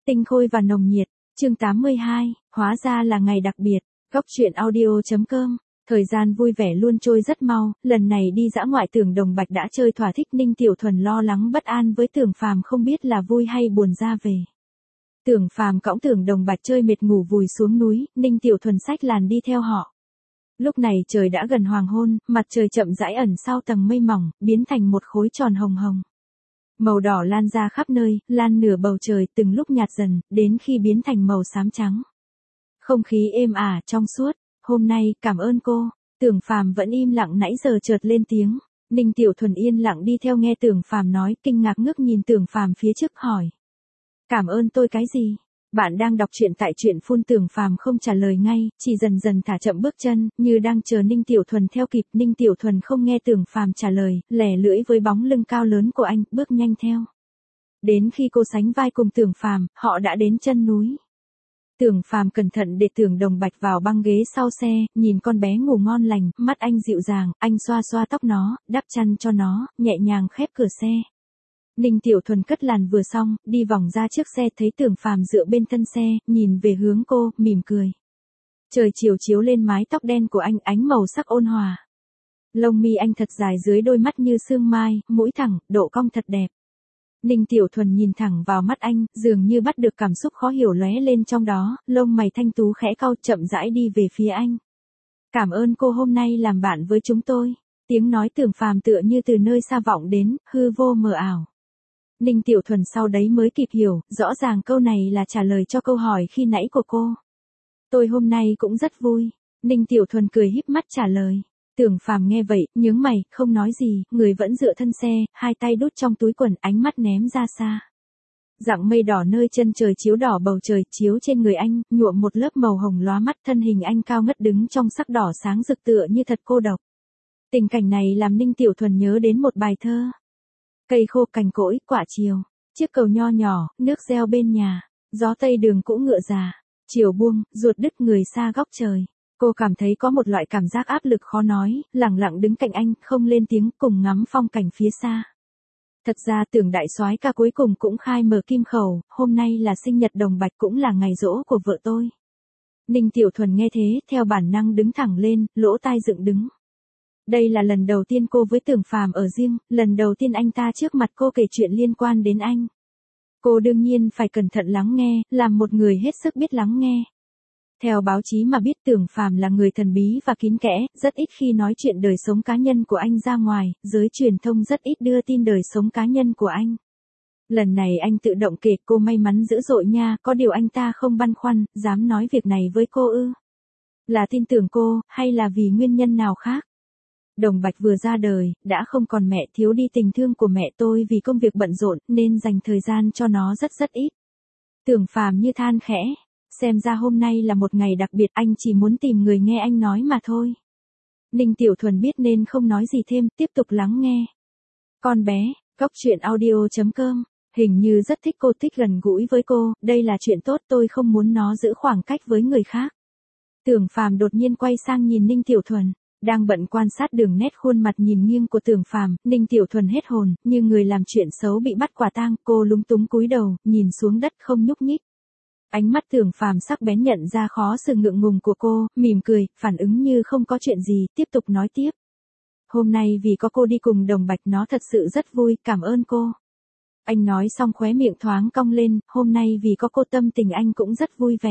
Tinh khôi và nồng nhiệt, chương 82, hóa ra là ngày đặc biệt, góc truyện audio.com. Thời gian vui vẻ luôn trôi rất mau, lần này đi dã ngoại Tưởng Đồng Bạch đã chơi thỏa thích. Ninh Tiểu Thuần lo lắng bất an với Tưởng Phàm không biết là vui hay buồn ra về. Tưởng Phàm cõng Tưởng Đồng Bạch chơi mệt ngủ vùi xuống núi, Ninh Tiểu Thuần xách làn đi theo họ. Lúc này trời đã gần hoàng hôn, mặt trời chậm rãi ẩn sau tầng mây mỏng, biến thành một khối tròn hồng hồng. Màu đỏ lan ra khắp nơi, lan nửa bầu trời, từng lúc nhạt dần, đến khi biến thành màu xám trắng. Không khí êm ả trong suốt. Hôm nay, cảm ơn cô. Tưởng Phàm vẫn im lặng nãy giờ chợt lên tiếng. Ninh Tiểu Thuần yên lặng đi theo nghe Tưởng Phàm nói, kinh ngạc ngước nhìn Tưởng Phàm phía trước hỏi. Cảm ơn tôi cái gì? Bạn đang đọc truyện tại truyện phun. Tưởng Phàm không trả lời ngay, chỉ dần dần thả chậm bước chân, như đang chờ Ninh Tiểu Thuần theo kịp. Ninh Tiểu Thuần không nghe Tưởng Phàm trả lời, lẻ lưỡi với bóng lưng cao lớn của anh, bước nhanh theo. Đến khi cô sánh vai cùng Tưởng Phàm, họ đã đến chân núi. Tưởng Phàm cẩn thận để Tưởng Đồng Bạch vào băng ghế sau xe, nhìn con bé ngủ ngon lành, mắt anh dịu dàng, anh xoa xoa tóc nó, đắp chăn cho nó, nhẹ nhàng khép cửa xe. Ninh Tiểu Thuần cất làn vừa xong, đi vòng ra trước xe thấy Tưởng Phàm dựa bên thân xe, nhìn về hướng cô, mỉm cười. Trời chiều chiếu lên mái tóc đen của anh, ánh màu sắc ôn hòa. Lông mi anh thật dài dưới đôi mắt như sương mai, mũi thẳng, độ cong thật đẹp. Ninh Tiểu Thuần nhìn thẳng vào mắt anh, dường như bắt được cảm xúc khó hiểu lóe lên trong đó, lông mày thanh tú khẽ cau, chậm rãi đi về phía anh. Cảm ơn cô hôm nay làm bạn với chúng tôi. Tiếng nói Tưởng Phàm tựa như từ nơi xa vọng đến, hư vô mờ ảo. Ninh Tiểu Thuần sau đấy mới kịp hiểu, rõ ràng câu này là trả lời cho câu hỏi khi nãy của cô. Tôi hôm nay cũng rất vui. Ninh Tiểu Thuần cười híp mắt trả lời. Tưởng Phàm nghe vậy, nhướng mày, không nói gì, người vẫn dựa thân xe, hai tay đút trong túi quần, ánh mắt ném ra xa. Dặng mây đỏ nơi chân trời chiếu đỏ bầu trời, chiếu trên người anh, nhuộm một lớp màu hồng lóa mắt, thân hình anh cao ngất đứng trong sắc đỏ sáng rực tựa như thật cô độc. Tình cảnh này làm Ninh Tiểu Thuần nhớ đến một bài thơ. Cây khô cành cỗi, quả chiều, chiếc cầu nho nhỏ, nước reo bên nhà, gió tây đường cũ ngựa già, chiều buông, ruột đứt người xa góc trời. Cô cảm thấy có một loại cảm giác áp lực khó nói, lặng lặng đứng cạnh anh, không lên tiếng, cùng ngắm phong cảnh phía xa. Thật ra Tưởng đại soái ca cuối cùng cũng khai mở kim khẩu, hôm nay là sinh nhật Đồng Bạch cũng là ngày giỗ của vợ tôi. Ninh Tiểu Thuần nghe thế, theo bản năng đứng thẳng lên, lỗ tai dựng đứng. Đây là lần đầu tiên cô với Tưởng Phàm ở riêng, lần đầu tiên anh ta trước mặt cô kể chuyện liên quan đến anh. Cô đương nhiên phải cẩn thận lắng nghe, làm một người hết sức biết lắng nghe. Theo báo chí mà biết Tưởng Phàm là người thần bí và kín kẽ, rất ít khi nói chuyện đời sống cá nhân của anh ra ngoài, giới truyền thông rất ít đưa tin đời sống cá nhân của anh. Lần này anh tự động kể cô may mắn dữ dội nha, có điều anh ta không băn khoăn, dám nói việc này với cô ư? Là tin tưởng cô, hay là vì nguyên nhân nào khác? Đồng Bạch vừa ra đời, đã không còn mẹ, thiếu đi tình thương của mẹ tôi vì công việc bận rộn, nên dành thời gian cho nó rất ít. Tưởng Phàm như than khẽ. Xem ra hôm nay là một ngày đặc biệt, anh chỉ muốn tìm người nghe anh nói mà thôi. Ninh Tiểu Thuần biết nên không nói gì thêm, tiếp tục lắng nghe. Con bé, góc truyện audio.com, hình như rất thích cô, thích gần gũi với cô, đây là chuyện tốt, tôi không muốn nó giữ khoảng cách với người khác. Tưởng Phàm đột nhiên quay sang nhìn Ninh Tiểu Thuần, đang bận quan sát đường nét khuôn mặt nhìn nghiêng của Tưởng Phàm, Ninh Tiểu Thuần hết hồn, như người làm chuyện xấu bị bắt quả tang, cô lúng túng cúi đầu, nhìn xuống đất không nhúc nhích. Ánh mắt Tưởng Phàm sắc bén nhận ra khó xử ngượng ngùng của cô, mỉm cười, phản ứng như không có chuyện gì, tiếp tục nói tiếp. Hôm nay vì có cô đi cùng Đồng Bạch nó thật sự rất vui, cảm ơn cô. Anh nói xong khóe miệng thoáng cong lên, hôm nay vì có cô tâm tình anh cũng rất vui vẻ.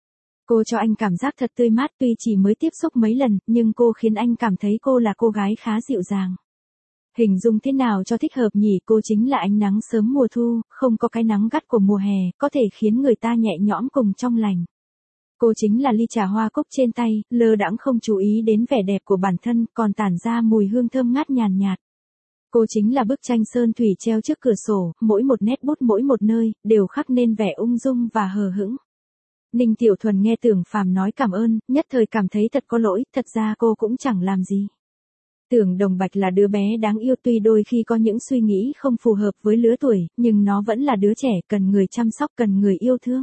Cô cho anh cảm giác thật tươi mát, tuy chỉ mới tiếp xúc mấy lần, nhưng cô khiến anh cảm thấy cô là cô gái khá dịu dàng. Hình dung thế nào cho thích hợp nhỉ, cô chính là ánh nắng sớm mùa thu, không có cái nắng gắt của mùa hè, có thể khiến người ta nhẹ nhõm cùng trong lành. Cô chính là ly trà hoa cúc trên tay, lơ đãng không chú ý đến vẻ đẹp của bản thân, còn tản ra mùi hương thơm ngát nhàn nhạt. Cô chính là bức tranh sơn thủy treo trước cửa sổ, mỗi một nét bút mỗi một nơi, đều khắc nên vẻ ung dung và hờ hững. Ninh Tiểu Thuần nghe Tưởng Phàm nói cảm ơn, nhất thời cảm thấy thật có lỗi, thật ra cô cũng chẳng làm gì. Tưởng Đồng Bạch là đứa bé đáng yêu, tuy đôi khi có những suy nghĩ không phù hợp với lứa tuổi, nhưng nó vẫn là đứa trẻ, cần người chăm sóc, cần người yêu thương.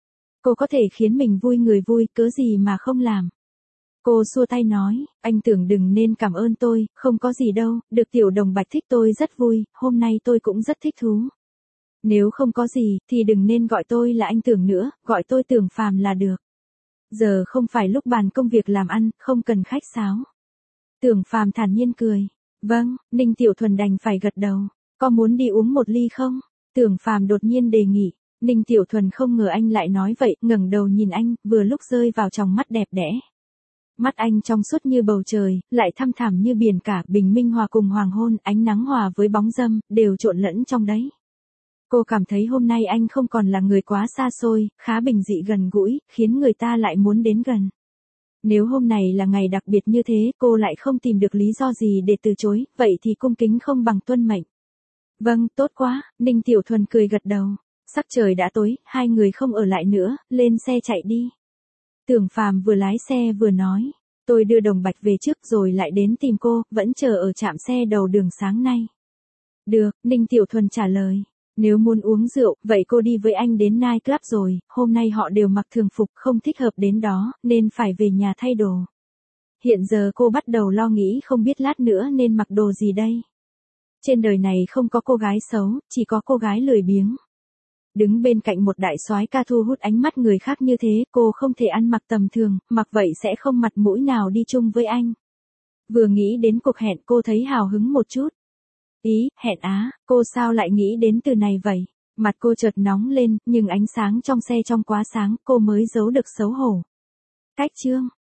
Cô có thể khiến mình vui, người vui, cớ gì mà không làm. Cô xua tay nói, anh Tưởng đừng nên cảm ơn tôi, không có gì đâu, được Tiểu Đồng Bạch thích tôi rất vui, hôm nay tôi cũng rất thích thú. Nếu không có gì, thì đừng nên gọi tôi là anh Tưởng nữa, gọi tôi Tưởng Phàm là được. Giờ không phải lúc bàn công việc làm ăn, không cần khách sáo. Tưởng Phàm thản nhiên cười. Vâng, Ninh Tiểu Thuần đành phải gật đầu. Có muốn đi uống một ly không? Tưởng Phàm đột nhiên đề nghị. Ninh Tiểu Thuần không ngờ anh lại nói vậy, ngẩng đầu nhìn anh, vừa lúc rơi vào tròng mắt đẹp đẽ. Mắt anh trong suốt như bầu trời, lại thăm thẳm như biển cả, bình minh hòa cùng hoàng hôn, ánh nắng hòa với bóng râm, đều trộn lẫn trong đấy. Cô cảm thấy hôm nay anh không còn là người quá xa xôi, khá bình dị gần gũi, khiến người ta lại muốn đến gần. Nếu hôm này là ngày đặc biệt như thế, cô lại không tìm được lý do gì để từ chối, vậy thì cung kính không bằng tuân mệnh. Vâng, tốt quá, Ninh Tiểu Thuần cười gật đầu. Sắc trời đã tối, hai người không ở lại nữa, lên xe chạy đi. Tưởng Phàm vừa lái xe vừa nói, tôi đưa Đồng Bạch về trước rồi lại đến tìm cô, vẫn chờ ở trạm xe đầu đường sáng nay. Được, Ninh Tiểu Thuần trả lời. Nếu muốn uống rượu, vậy cô đi với anh đến night club rồi, hôm nay họ đều mặc thường phục không thích hợp đến đó, nên phải về nhà thay đồ. Hiện giờ cô bắt đầu lo nghĩ không biết lát nữa nên mặc đồ gì đây. Trên đời này không có cô gái xấu, chỉ có cô gái lười biếng. Đứng bên cạnh một đại soái ca thu hút ánh mắt người khác như thế, cô không thể ăn mặc tầm thường, mặc vậy sẽ không mặt mũi nào đi chung với anh. Vừa nghĩ đến cuộc hẹn cô thấy hào hứng một chút. Ý, hẹn á, cô sao lại nghĩ đến từ này vậy? Mặt cô chợt nóng lên, nhưng ánh sáng trong xe trong quá sáng, cô mới giấu được xấu hổ. Cách chương.